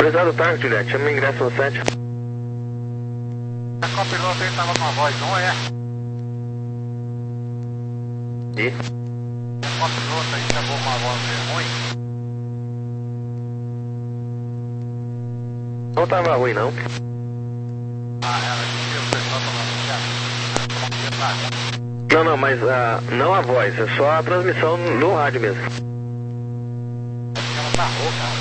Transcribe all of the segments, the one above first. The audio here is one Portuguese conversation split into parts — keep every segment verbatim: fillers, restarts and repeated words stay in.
Prezado tarde, Juliette, chama o ingresso no sete. A copiloto aí tava com a voz, não é? E? A copiloto aí chamou com uma voz meio ruim. Não tava ruim, não. Ah, ela disse que o pessoal tava no. Não, não, mas uh, não a voz, é só a transmissão no rádio mesmo. Ela tá rouca.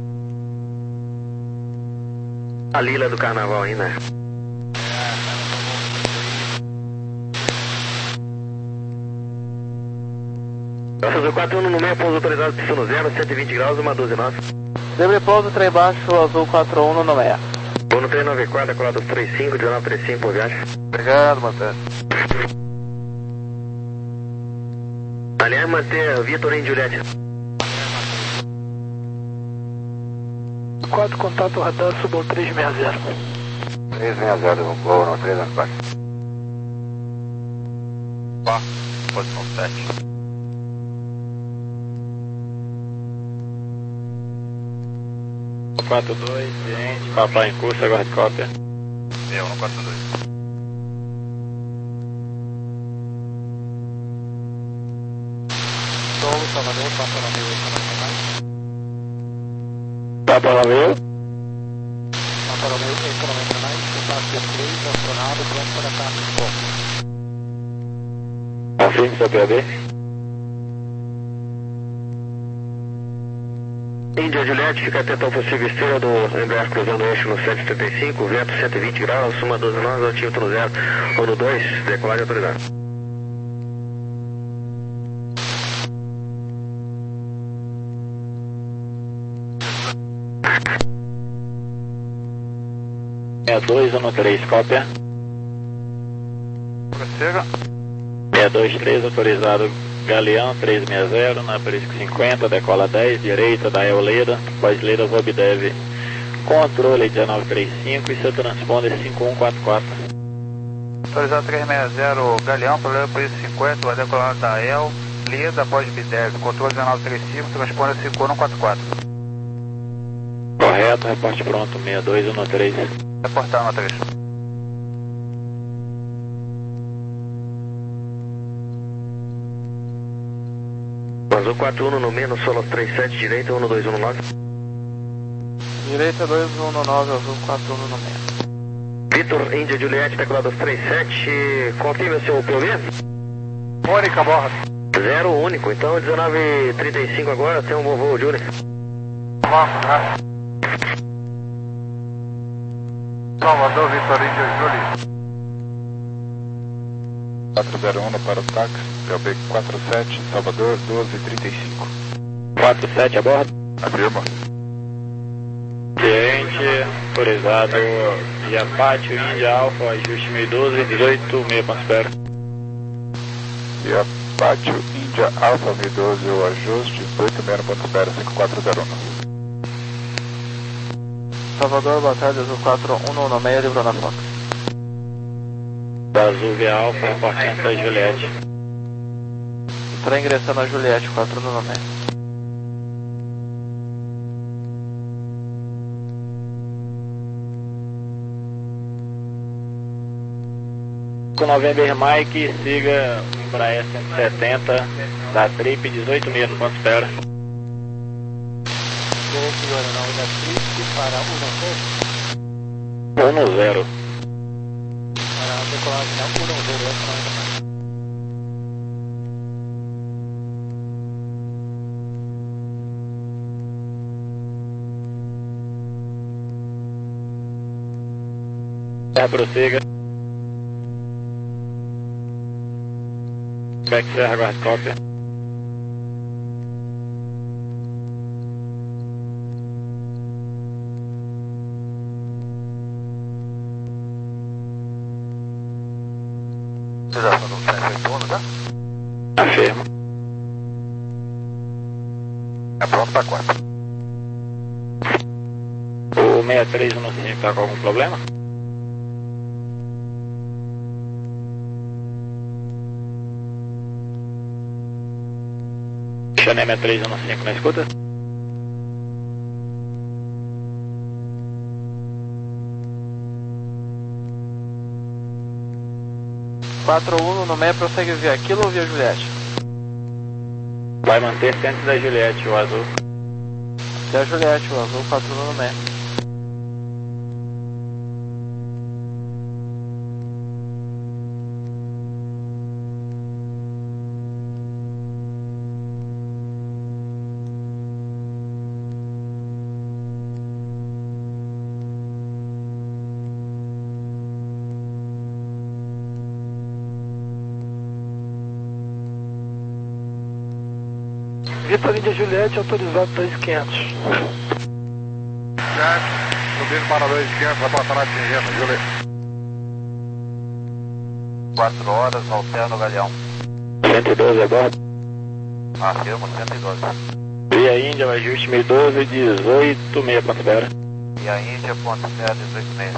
A Lila do carnaval ainda. É, ela Vai fazer quatro um no meio, pouso autorizado, pista no zero, cento e vinte graus, uma doze nove. Debre pouso, trem baixo, azul quatro um no meia. Vou no três nove quatro, decolado três cinco, dezenove trinta e cinco por viagem. Obrigado, Matheus. Aliás, manter Vitor em Juliette. quatro, contato radar, subam três seis zero. três seis zero, vou no três nove quatro. Ó, posição sete. quatro dois, ciente, papai em curso, aguarde cópia. Eu no quatro dois. Solo, Salvador, Papa Romeu, internacional. Papa Romeu. Papa Romeu, internacional, espaço três, acionado, pronto para carro de foco. Confirme seu P A B. Índia Juliette, fica atento ao possível estrela do embreagem cruzando o eixo no sete setenta e cinco, vento cento e vinte graus, suma doze nove, altímetro no zero, ou no dois, decolagem autorizada. sessenta e dois, um três, cópia. Prossiga. sessenta e dois, três, autorizado Galeão três seis zero, na Prisco cinquenta, decola dez, direita da Euleira, pós-leira Vobdev, controle dezenove trinta e cinco e seu transponder cinco um quatro quatro. Autorizado três seis zero, Galeão, problema Prisco cinquenta, vai decolar da El, Lida, pós-Bidev, controle dezenove trinta e cinco, transponder cinco um quatro quatro. Correto, reporte pronto, sessenta e dois, um três. Reportar no três. Azul quatro um no meio, no solo três sete, direita um dois um nove. Direita dois um nove, azul quatro um no meio. Vitor, Índia Juliette, decolado três sete, confirma seu P O V? Mônica Borra. Zero único, então dezenove trinta e cinco agora, tem um bom voo, Júnior. Salvador, Vitor, Índia Júlio. quatro zero um para o táxi, P O B quatro sete, Salvador, doze trinta e cinco. quatro sete a bordo. Afirma. Ciente, autorizado Yapátio, Índia Alfa, ajuste mil e doze, dezoito, meia ponto espera. E a Pátio, Índia Alfa mil e doze, o ajuste, dezoito meia ponto espera, cinco quatro zero um. Salvador, boa tarde, azul quatro um no meio, livrou na Fox. Azul via Alfa, reportando da Juliette. Está ingressando a Juliette, quatro um no meio. Com November Mike, siga Embraer cento e setenta da Trip, dezoito meia no ponto espera. um zero. Para decolagem um zero, é, prossiga. Back Serra, guarda cópia. Você já falou que está retorno, tá? Afirma. É pronto para quatro. O sessenta e três no cinco está com algum problema? Chanel sessenta e três no cinco, não escuta? quatro um no meio, prossegue via Kilo ou via Juliette? Vai manter-se antes da Juliette, o azul. Até a Juliette, o azul, quatro um no meio. Vitor Índia Juliette, autorizado dois mil e quinhentos. Juliette, subindo para dois mil e quinhentos, reportar atingindo, Juliette. quatro horas, alterno Galeão. cento e doze a bordo. Afirmo, cento e doze. Via Índia, o ajuste mil e doze, dezoito, meia ponto zero. E a Índia, ponto zero, dezoito meia.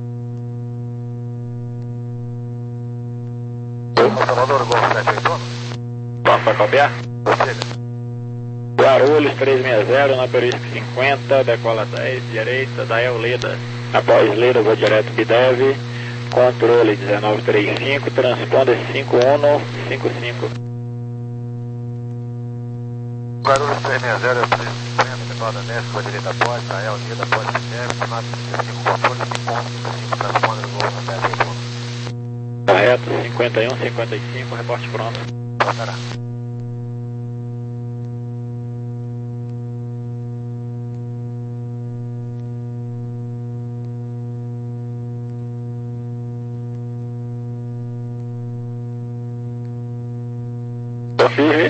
Salvador, Golfo sete oito um. Vamos para copiar? Prossiga. Guarulhos trezentos e sessenta, na Perisco cinquenta, decola dez, direita, Dael Leda. Após Leda, vou direto Bidev, controle dezenove trinta e cinco, transponder cinco um cinco cinco. Guarulhos trezentos e sessenta, preciso decola dez, vou direita após, Dael Leda, após Bidev, sonado cinco cinco, controle cinco um cinco cinco, transponder Golfo sete oito um. Correto, cinquenta e um cinquenta e cinco, reporte pronto. Passará. Tô firme.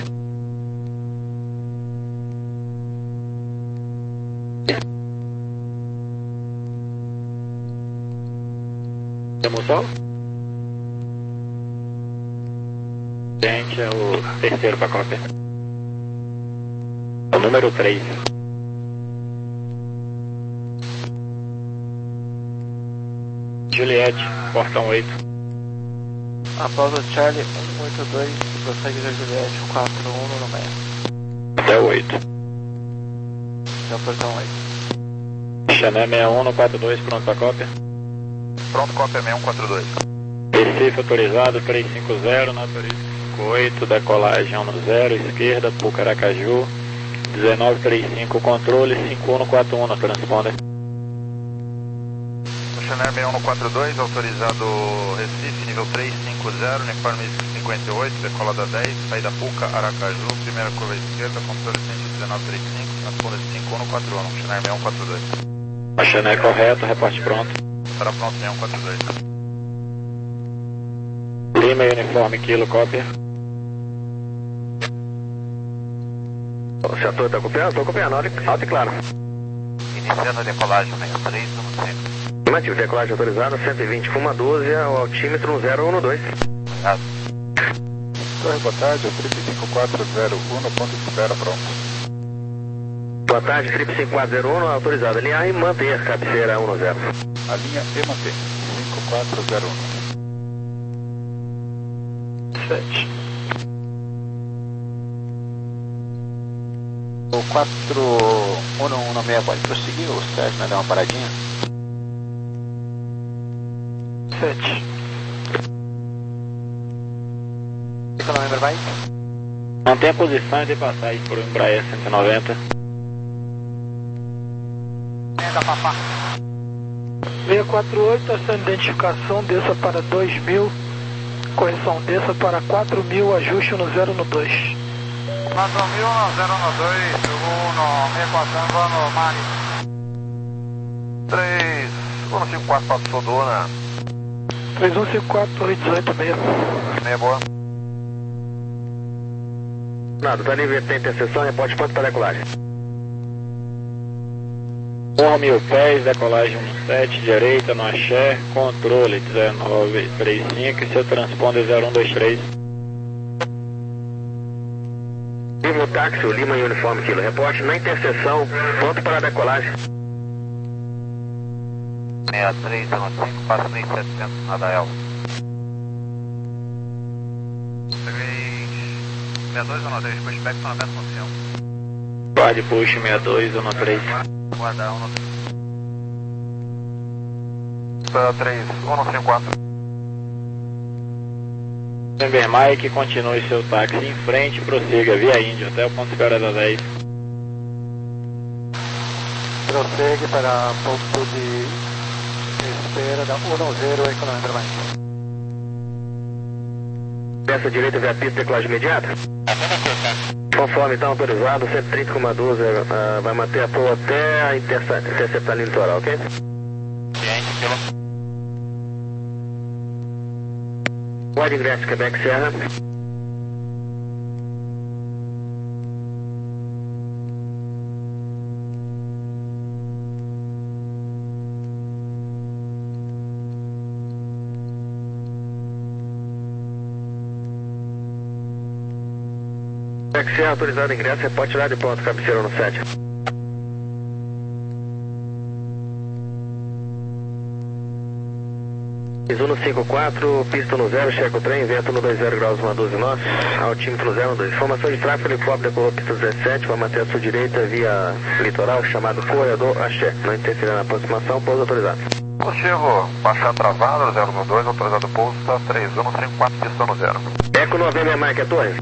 Temos sol? Gente, é o terceiro para cópia. É o número três. Juliette, portão oito. Após o Charlie um oito dois, prossegue via Juliette, quatro um no meio. Até o oito. Até o portão oito. Chanel sessenta e um no quatro dois, pronto para cópia. Pronto, cópia sessenta e um quatro dois. Recife autorizado trezentos e cinquenta, na Perisco cinquenta e oito, decolagem um no zero, esquerda, Pucaracaju, dezenove trinta e cinco, controle cinco um quatro um no transponder. Chanel sessenta e um no quatro dois, autorizado Recife, nível trezentos e cinquenta, uniforme cinquenta e oito, decolada dez, saída Puca, Aracaju, primeira curva esquerda, controle cento e dezenove trinta e cinco, transponder cinco um quatro um, Chanel sessenta e um quatro dois. A Chanel correto, reporte pronto. Estará pronto sessenta e um quatro dois. Lima uniforme kilo, cópia. O setor está copiando? Estou copiando, alto e claro. Iniciando a decolagem sessenta e três, um cinco. Afirmativo, decolagem autorizada, cento e vinte, Fuma doze, o altímetro zero um dois. Obrigado. Torre, boa tarde, Trip cinco quatro zero um, ponto de espera pronto. Boa tarde, Trip cinco quatro zero um, autorizado. Alinhar e manter, cabeceira um zero. A linha e mantém, cinco quatro zero um. sete. O quatro um um no meio pode prosseguir, o Sérgio vai dar uma paradinha? sete. Fica no number vai? Mantém a posição e dê passagem por Embraer cento e noventa. seis quatro oito, ação de identificação, desça para dois mil, correção, desça para quatro mil, ajuste no zero no dois. quatro mil no zero no dois, segundo, seis quatro zero no Mari. três um cinco quatro para Sodona. três um cinco quatro, oito dezoito meia. Meia boa. Nada, tá livre, tem interseção, reporte ponto para decolagem. um mil pés, decolagem um sete, direita no axé, controle dezenove trinta e cinco e seu transponder zero um dois três. Lima táxi, Lima e uniforme kilo, reporte na interseção, ponto para decolagem. sessenta e três, cinco, passa mil e setecentos na Dael. sessenta e dois, três, pushback para noventa por cento. Guarde push sessenta e dois, um três. Guarda um três, um cinco quatro. November Mike, continue seu táxi em frente, prossiga via Índia até o ponto de espera da dez. Prossegue para ponto de espera da um zero aí com November Mike. Peça direita via pista, decolagem imediata. Conforme então autorizado, cento e trinta vírgula doze uh, vai manter a proa até a interceptar a linha litoral, ok? Ciente, pelo... Wide ingresso, Quebec Serra. Quebec Serra, autorizado ingresso, reporte lá de ponto, cabeceira no sete. um cinco quatro, pista no zero, checa o trem, vento no dois zero graus, uma doze nós, altímetro no zero dois. Informação de tráfego, helicóptero decolou pista dezessete, vai manter a sua direita via litoral, chamado Corredor Axé. Não interferir na aproximação, pouso autorizado. Positivo, baixar travado, zero um dois, autorizado pouso, está três um cinco quatro, pista no zero. Eco November Mike, a torre.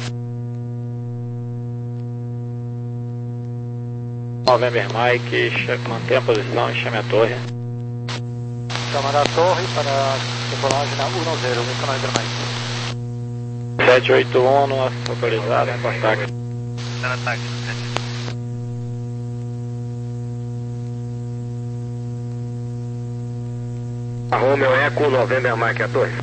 November Mike, mantenha a posição e chame a torre. Chamar a torre para decolagem na um zero, com November Mike. sete oito um, autorizado, contato. A Romeo Eco November Mike, a torre.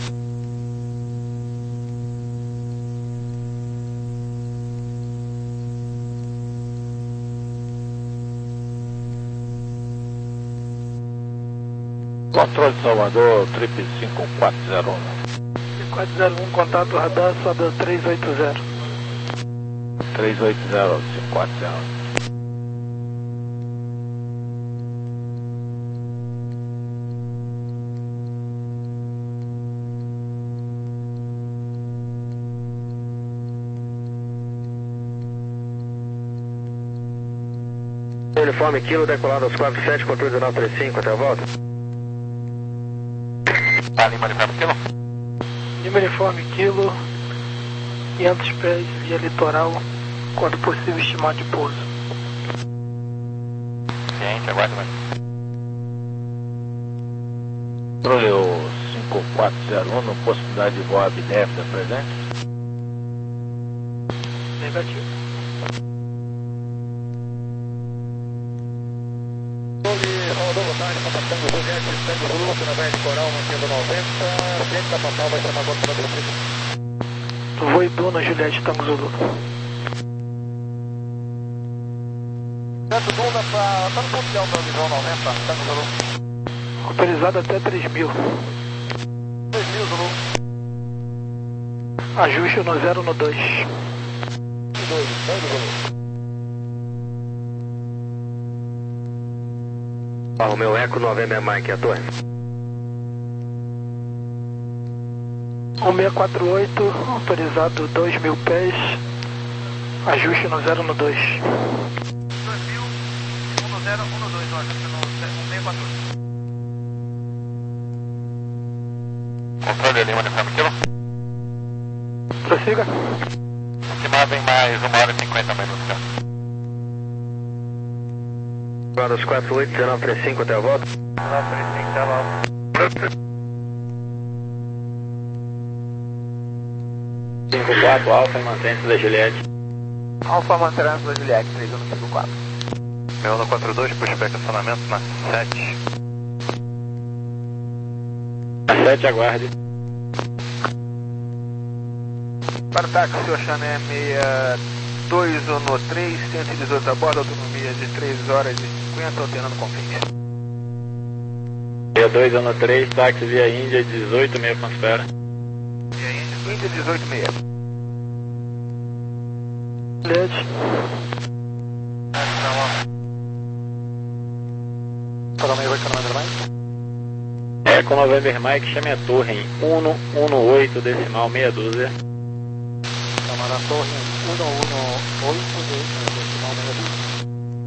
Controle de Salvador, trip cinco quatro zero um. quatro zero um, contato radar, sobe três oito zero. três oito zero, cinco quatro zero um. Uniforme Kilo, decolado aos quatro sete, controle dezenove trinta e cinco, até a volta. Tá, Lima Uniforme Kilo? Lima Uniforme Kilo, quinhentos pés, via litoral, quando possível estimar de pouso. Ciente, aguarda mais. Controle o cinco quatro zero um, no possibilidade de voar B D F da presente. Negativo. Rodou vantagem, contatando o Juliette, Sangue Voluto, na Verde Coral, mantendo noventa, frente da Papal vai chamar agora para descer. Voo Duna, Juliette, Tango Zulu. Centro Duna, tá no ponto de alta, visão noventa, Tango Zulu. Autorizado até três mil. três mil, Zulu. Ajuste no zero no dois. dois, Tango Zulu. Romeo Eco November Mike, a torre. um seis quatro oito, autorizado dois mil pés, ajuste no zero no dois. dois mil, um no zero, um no dois, ó, no um seis quatro oito. Controle Lima Uniforme Kilo? Prossiga. Estimado em mais uma hora e cinquenta minutos, já. Agora os quatro oito, dezenove trinta e cinco, até a volta. dezenove trinta e cinco, até a volta. cinco quatro, Alfa e mantém-se da Juliette. Alfa mantém-se da Juliette, três um cinco quatro. Meu no quatro dois, pushback acionamento na sete. Na sete, aguarde. Para o táxi, Ocean M dois um no três, cento e dezoito a bordo, autonomia de três horas e cinquenta, alternando confins. Via dois ano três, táxi via Índia, dezoito meia com espera. Via Índia, Índia dezoito meia. Juliette. Para o meio vai canal mais? É com November Mike, chame a torre em um um oito, decimal meia dúzia. Chamar a torre em um um oito, decimal meia dúzia.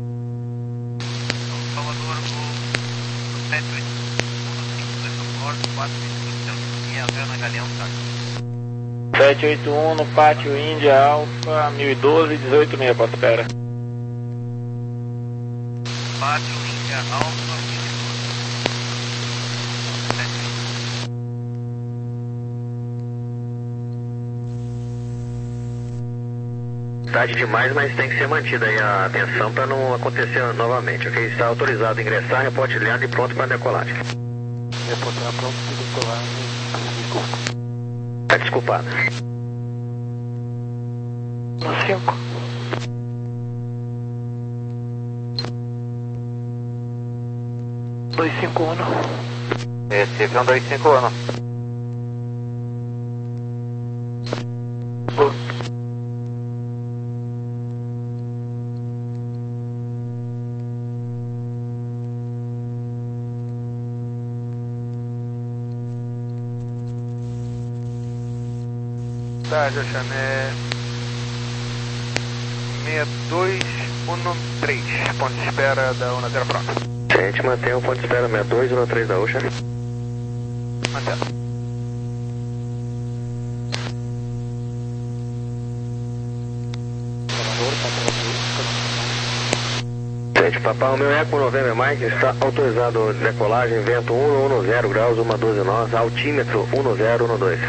Salvador, o sete oito um cinco dois quatro, quatro cinco cinco, na Galeão, tá? sete oito um no pátio Índia Alfa, mil e doze, dezoito meia, ponto espera. Pátio Índia Alfa, Tarde demais, mas tem que ser mantida aí a atenção para não acontecer novamente, ok? Está autorizado a ingressar, reporte ilhado e pronto para decolagem. Reportar pronto para decolagem. Tá desculpado. No cinco. dois cinco um. Recife é um dois cinco um. Tá, Jochané seis dois um três, ponto de espera da U N A zero pronto. A gente mantém o ponto de espera seis dois um três da Oxa. Mantendo. Gente, Papai, o meu Eco November Mike está autorizado decolagem, vento um zero graus, uma doze nós, altímetro um zero um dois.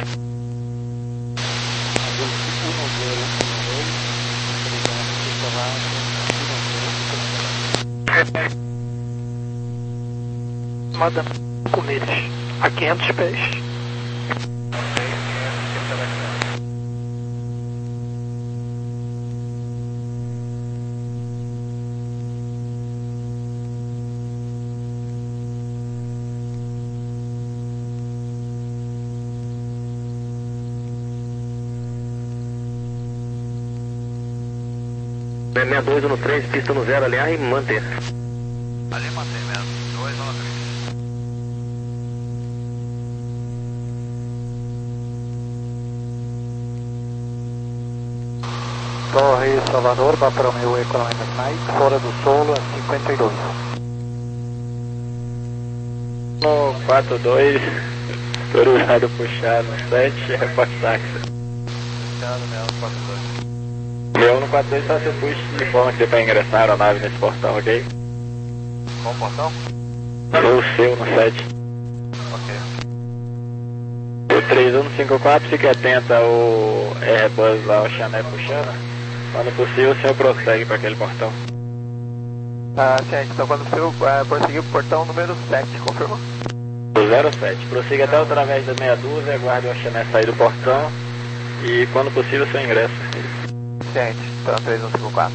Manda com eles a quinhentos pés. seis dois um três, pista no zero, aliar e manter. ali mantém mesmo, dois um três. Torre Salvador, vá para o meu Economic Mike, fora do solo a cinquenta e dois. No quatro dois, autorizado puxar no sete, reporte táxi. Puxado mesmo, quatro dois. Meu no quatro dois só se puxa de forma que dê para ingressar a aeronave nesse portão, ok? Qual portão? O seu no sete. Ok. O três um cinco quatro, fique atento ao Airbus lá, o Chané puxando. Quando possível, o senhor prossegue para aquele portão. Ah, gente, então quando o senhor uh, prosseguir o portão número sete, confirma? O zero sete, prossiga até através da meia dúzia, aguarde o Chané sair do portão e quando possível o senhor ingressa. Gente, então três um cinco quatro.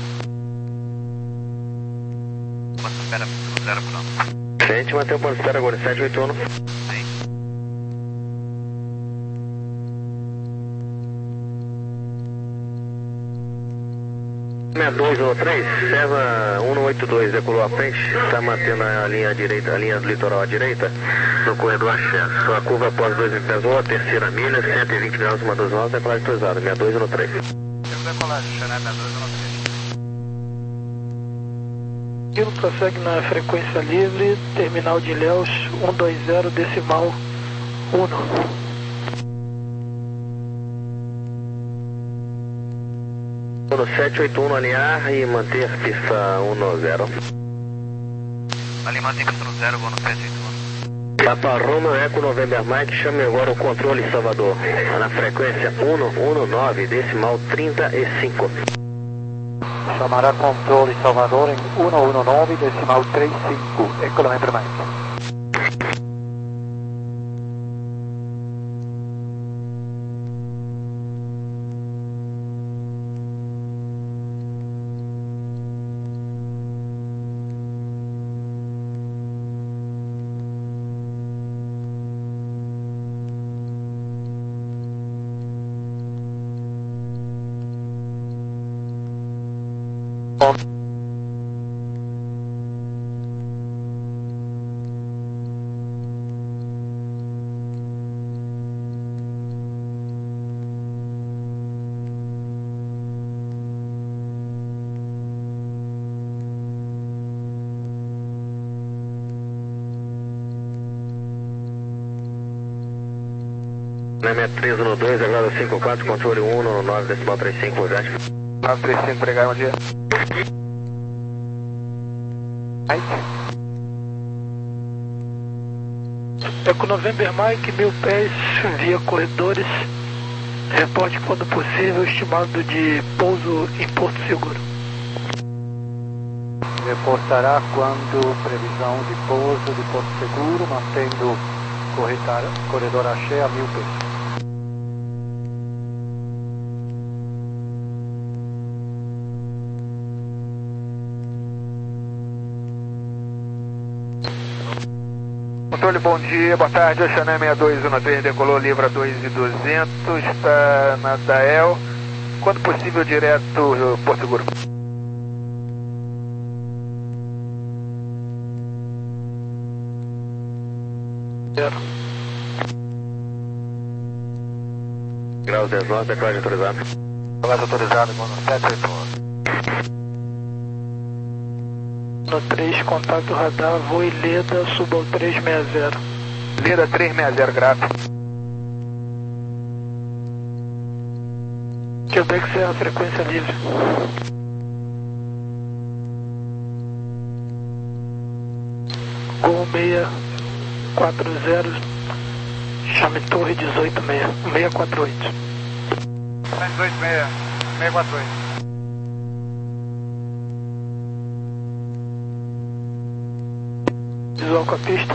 Ponto de espera no zero pronto. Gente, mantém o ponto de espera agora, sete oito um. Sim. seis dois um três, Ceva um oito dois, decolou à frente, está mantendo a linha direita, a linha do litoral à direita, no corredor Axé. Sua curva após dois mil pés, a terceira milha, cento e vinte graus, uma doze nós, decolagem autorizada, seis dois um três. Temos decolagem, Chané seis dois um três. Aquilo prossegue na frequência livre, terminal de Ilhéus, cento e vinte decimal um. No sete oito um no alinhar e manter pista um zero. Ali mantém pista no zero, vou no sete oito um. Papa Roma, Eco November Mike, chame agora o controle Salvador. Na frequência cento e dezenove, decimal trinta e cinco. Chamará controle Salvador em cento e dezenove, decimal trinta e cinco. Economic Mike. Na M três um dois, agrado cinco quatro, controle um no nove decimal trinta e cinco, Bogatti. nove três cinco, obrigado, bom dia. Eco November Mike, mil pés, via corredores. Reporte quando possível, estimado de pouso em Porto Seguro. Reportará quando previsão de pouso de Porto Seguro, mantendo corretar, corredor Axé a mil pés. Controle, bom dia, boa tarde, Oceané seis dois um três, decolou, livra dois e duzentos, está na Dael, quando possível direto Porto Seguro. Zero. Graus dez nove, decolagem autorizado. Decolagem autorizado, mano, sete oito um. No três, contato radar, voo e Leda, suba ao trezentos e sessenta. Leda trezentos e sessenta, grato. Quebec é a frequência livre. Gol seis quatro zero, chame torre dezoito seis, seis quatro oito. dezoito seis, seis quatro oito. Visual com a pista.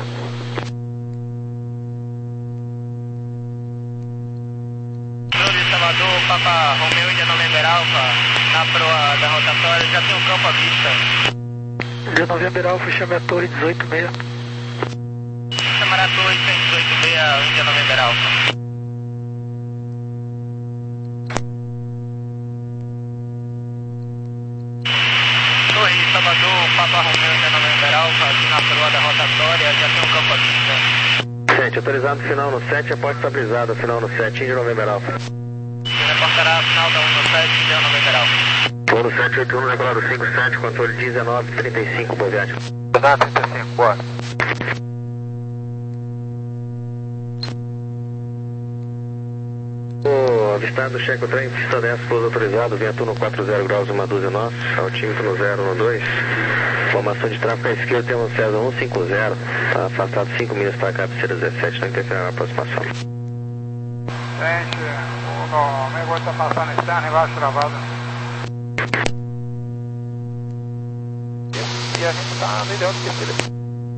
De Salvador, Papa Romeo India November Alpha, na proa da rotatória, já tem um campo à vista. India November Alpha, chame a torre dezoito seis. Chamará a torre cento e dezoito seis, India November Alpha. Torre de Salvador, Papa Romeo India November Alpha, aqui na proa da rotatória, já tem um campo à vista. sete, autorizado final no sete, aporte estabilizado, final no sete, India November Alpha. Reportará a final da um no sete, India November Alpha. Voo no sete oito um, decolado cinco sete, controle dezenove trinta e cinco, Bogatti. dezenove trinta e cinco, boa. O avistado, cheque o trem, pista dez, pouso autorizado, vento no quatro zero graus, uma dúzia nós, altímetro no zero no dois. Formação de tráfego à esquerda, temos um César cento e cinquenta, tá afastado cinco milhas para cá, cabeceira dezessete, não interferirá na aproximação. Gente, o negócio está passando externo embaixo travado. E a gente está melhor do que ele.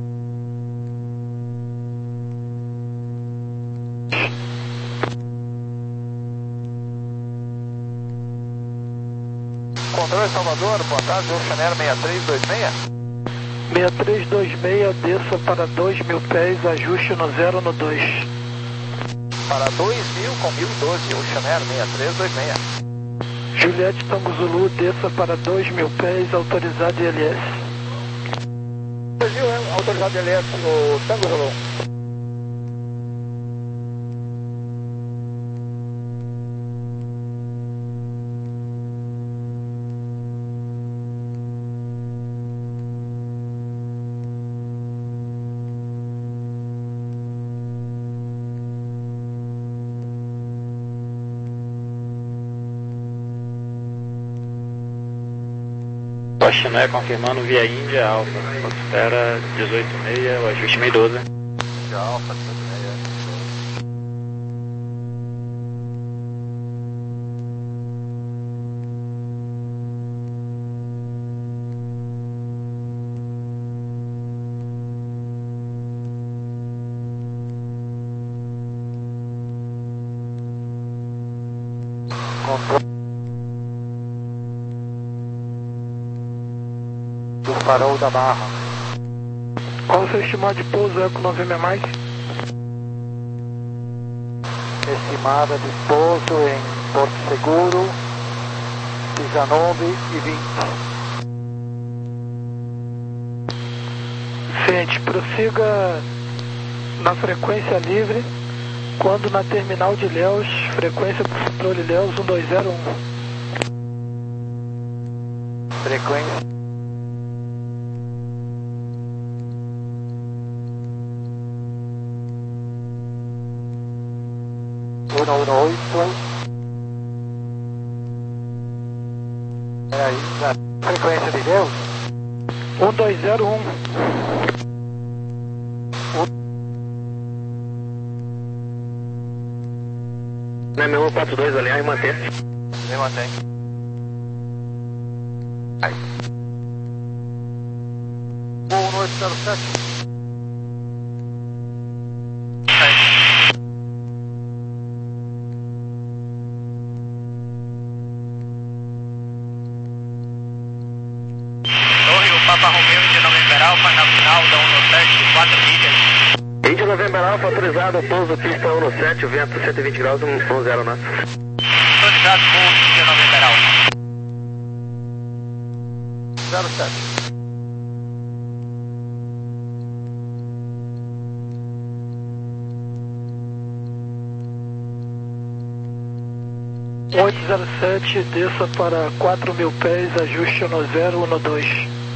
Controle Salvador, boa tarde, Oceaneiro seis três dois seis. seis três dois seis, desça para dois mil pés, ajuste no zero no dois. Para dois mil com mil e doze, Oceaneiro seis três dois seis. Juliette Tango Zulu, desça para dois mil pés, autorizado I L S. Brasil, autorizado I L S, o Tango Zulu. Chinoé confirmando via Índia Alfa, espera dezoito seis, o ajuste mil e doze. Índia Alfa, dezoito seis. Controle do farol da Barra. Qual o seu estimado de pouso, Eco November Mike? Estimada de pouso em Porto Seguro, dezenove e vinte. Ciente, prossiga na frequência livre, quando na terminal de Ilhéus, frequência do controle Ilhéus um dois zero um. Frequência um um oito. É aí, a frequência de Deus? um dois zero um. Na M um quatro dois, aliás, mantém. Me mantém. Aí. um oito zero sete. Papa Romeo de November Alpha na final da um um sete, quatro milhas. Índia November Alpha, autorizado, pouso pista um um sete, vento cento e vinte graus, um zero knots. Autorizado, pouso Índia November Alpha. zero sete. oito zero sete, desça para quatro mil pés, ajuste no zero um dois.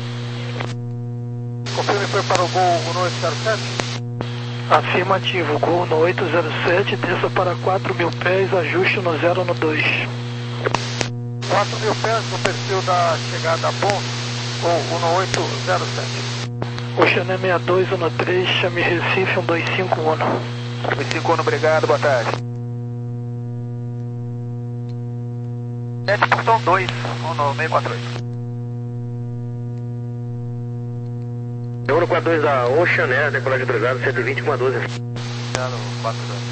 Confirme foi para o Gol um oito zero sete? Afirmativo, Gol no oito zero sete, desça para quatro mil pés, ajuste no zero um dois. quatro mil pés no perfil da chegada bom, Gol um oito zero sete. Oceané sessenta e dois um três, chame Recife um dois cinco um. um dois cinco um, obrigado, boa tarde. sete portão dois, um no seis quatro oito. um quatro dois da Oceané, decolagem autorizada, cento e vinte com a doze. Já no quatro dois.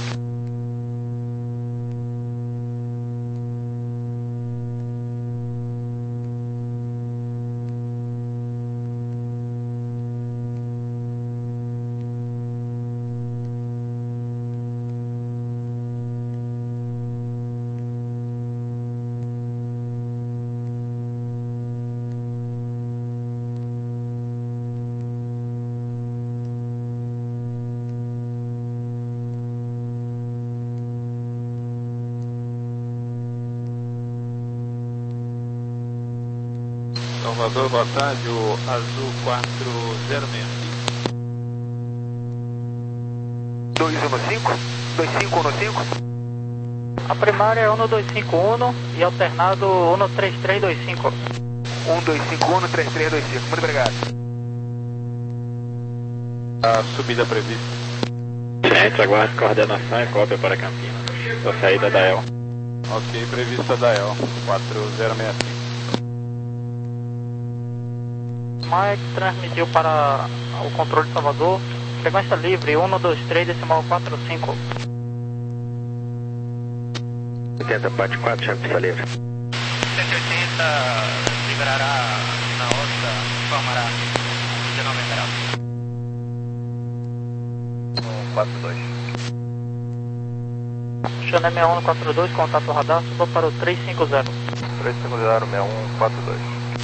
Salvador, boa tarde, o Azul quatro zero seis cinco. dois um cinco? dois cinco um cinco? A primária é um dois cinco um e alternado um três três dois cinco. um dois cinco um, três três dois cinco, muito obrigado. A subida prevista. Gente, aguarde coordenação e cópia para Campinas. Da saída da E L. Ok, prevista da E L, quatro zero seis cinco. Mike transmitiu para o controle de Salvador, frequência livre um dois três decimal quatro cinco. oitenta, parte quatro, chame pista livre. cento e oitenta, liberará na outra, informará Índia November Alpha. um quatro dois. Oceané sessenta e um quatro dois, contato radar, suba para o três cinco zero. três cinco zero, sessenta e um quatro dois.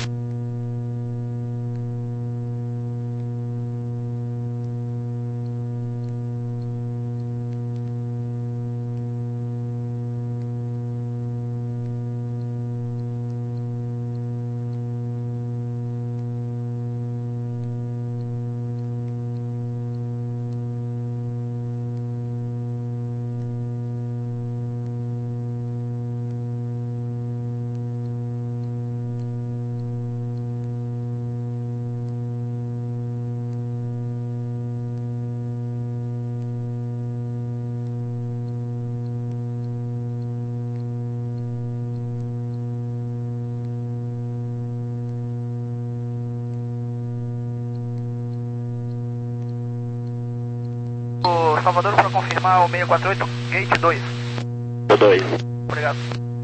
Salvador para confirmar o seis quatro oito, gate dois. O dois. Obrigado.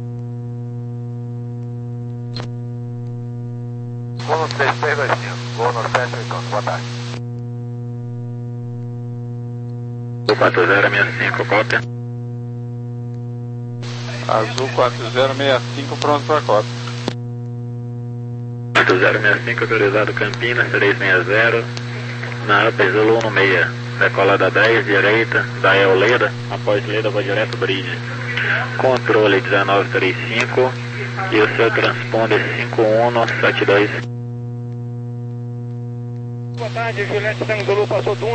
Gol no três três dois cinco, gol no sete oito, boa tarde. O quatro zero seis cinco, cópia. Azul quatro zero seis cinco, pronto para cópia. quatro zero seis cinco, autorizado Campinas, três seis zero. Na Upper Zulu um seis. Decolada dez, direita, da E L Leda, após Leda vou direto bridge. Controle dezenove trinta e cinco e o seu transponder cinco um sete dois. Boa tarde, Juliette Tango Zulu passou do